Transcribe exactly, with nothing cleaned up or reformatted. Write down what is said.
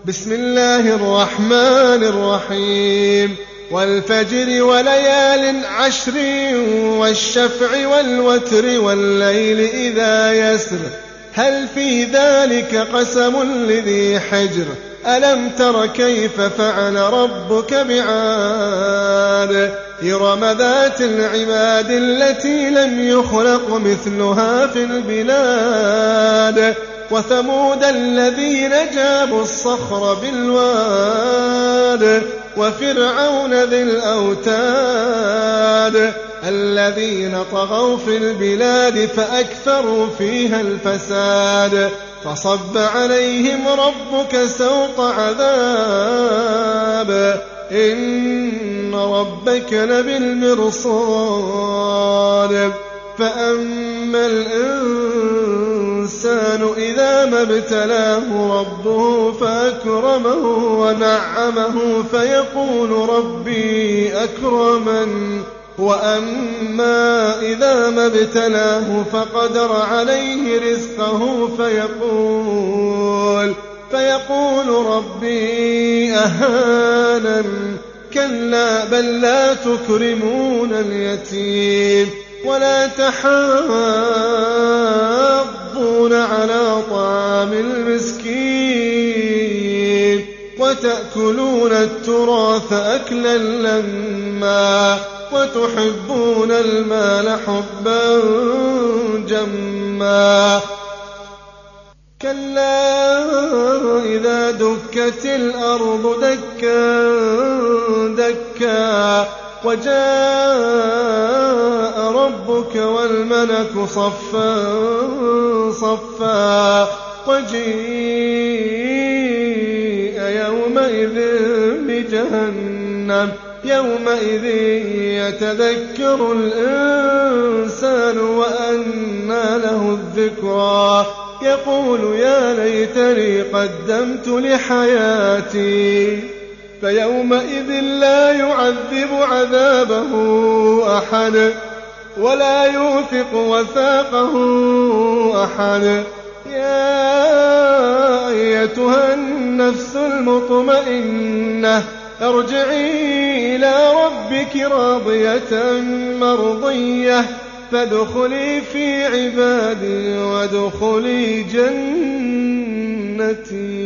بسم الله الرحمن الرحيم والفجر وليال عشر والشفع والوتر والليل إذا يسر هل في ذلك قسم لذي حجر ألم تر كيف فعل ربك بعاد إرم ذات العماد التي لم يخلق مثلها في البلاد وثمود الذين جابوا الصخر بالواد وفرعون ذي الأوتاد الذين طغوا في البلاد فأكثروا فيها الفساد فصب عليهم ربك سوط عذاب إن ربك لبالمرصاد فأما الإنسان إذا ما ابتلاه ربه فأكرمه ونعمه فيقول ربي أكرمن وأما إذا ما ابتلاه فقدر عليه رزقه فيقول فيقول ربي أهانن كلا بل لا تكرمون اليتيم ولا تحاضون على طعام المسكين وتأكلون التراث أكلا لما وتحبون المال حبا جما كلا إذا دكت الأرض دكا دكا وجاء ربك والملك صفا صفا وجيء يومئذ بجهنم يومئذ يتذكر الإنسان وأنى له الذكرى يقول يا ليتني قدمت لحياتي فيومئذ لا يعذب عذابه أحد ولا يوثق وثاقه أحد يا أيتها النفس المطمئنة ارجعي إلى ربك راضية مرضية فادخلي في عبادي وادخلي جنتي.